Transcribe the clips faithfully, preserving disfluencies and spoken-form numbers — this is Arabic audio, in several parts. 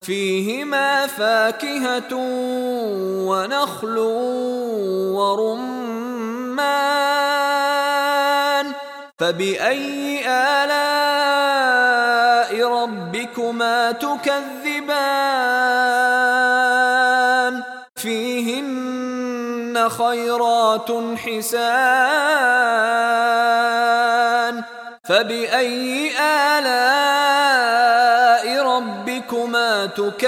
فيهما فاكهة ونخل ورمان فبأي آلاء ربكما تكذبان فيهن خيرات حسان فبأي آلاء ربكما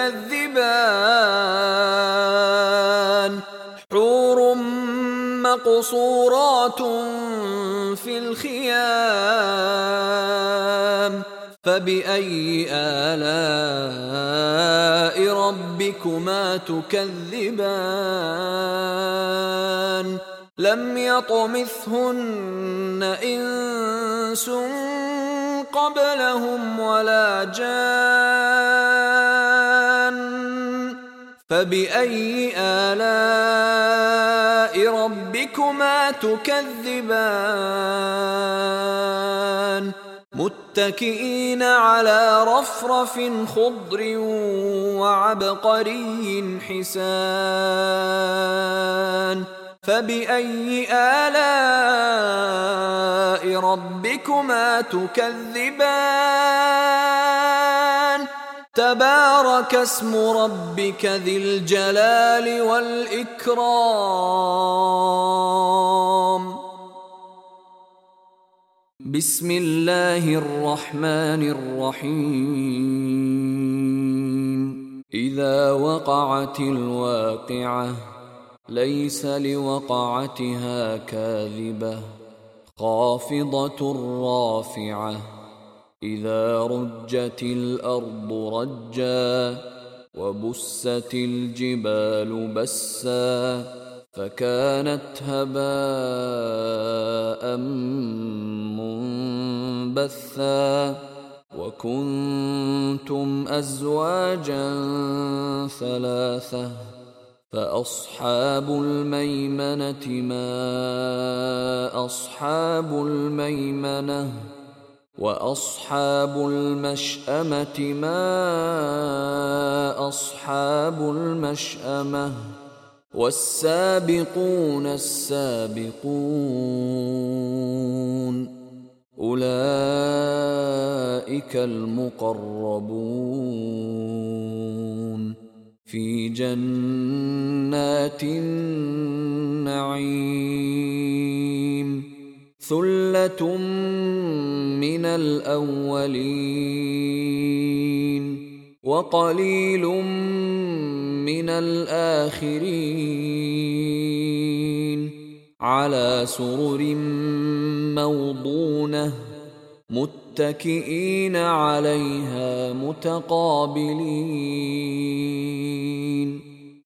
تكذبان حور مقصورات في الخيام فبأي آلاء ربكما تكذبان لم يطمثهن إنس قبلهم ولا جان فبأي آلاء ربكما تكذبان متكئين على رفرف خضر وعبقري حسان فبأي آلاء ربكما تكذبان تبارك اسم ربك ذي الجلال والإكرام بسم الله الرحمن الرحيم إذا وقعت الواقعة ليس لوقعتها كاذبة خافضة رافعة إذا رجت الأرض رجا وبست الجبال بسا فكانت هباء منبثا وكنتم أزواجا ثلاثة فأصحاب الميمنة ما أصحاب الميمنة وأصحاب المشأمة ما أصحاب المشأمة والسابقون السابقون أولئك المقربون في جنات النعيم ثلة من الأولين وقليل من الآخرين على سرر موضونة متكئين عليها متقابلين